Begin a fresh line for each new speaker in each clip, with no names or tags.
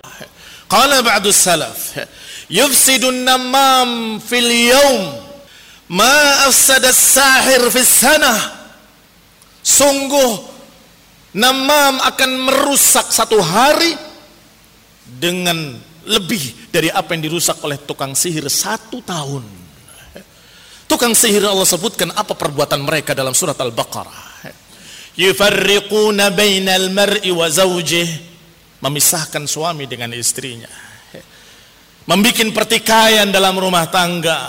Qala ba'du salaf, yufsidun namam fil yawm ma afsada as-sahir fis sanah. Sungguh namam akan merusak satu hari dengan lebih dari apa yang dirusak oleh tukang sihir 1 tahun. Tukang sihir Allah sebutkan apa perbuatan mereka dalam surat Al-Baqarah. Yufarriquna bainal mar'i wa zawjih, memisahkan suami dengan istrinya, membikin pertikaian dalam rumah tangga.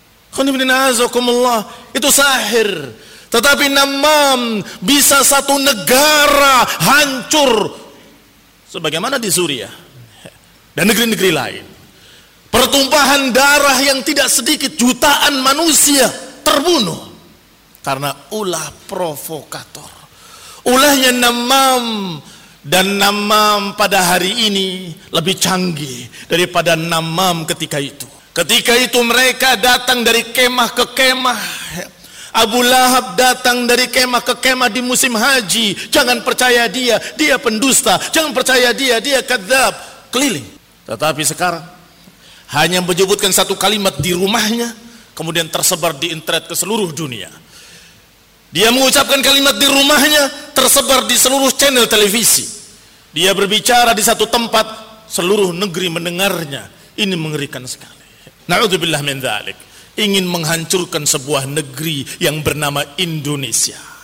Itu sahir. Tetapi namam bisa satu negara hancur, sebagaimana di Suriah dan negeri-negeri lain. Pertumpahan darah yang tidak sedikit, jutaan manusia terbunuh karena ulah provokator, ulahnya namam. Dan namam pada hari ini lebih canggih daripada namam ketika itu. Ketika itu mereka datang dari kemah ke kemah. Abu Lahab datang dari kemah ke kemah di musim haji. Jangan percaya dia pendusta. Jangan percaya dia kadzab. Keliling. Tetapi sekarang hanya menyebutkan satu kalimat di rumahnya, kemudian tersebar di internet ke seluruh dunia. Dia mengucapkan kalimat di rumahnya, tersebar di seluruh channel televisi. Dia berbicara di satu tempat, seluruh negeri mendengarnya. Ini mengerikan sekali. Na'udzubillah min dzalik. Ingin menghancurkan sebuah negeri yang bernama Indonesia.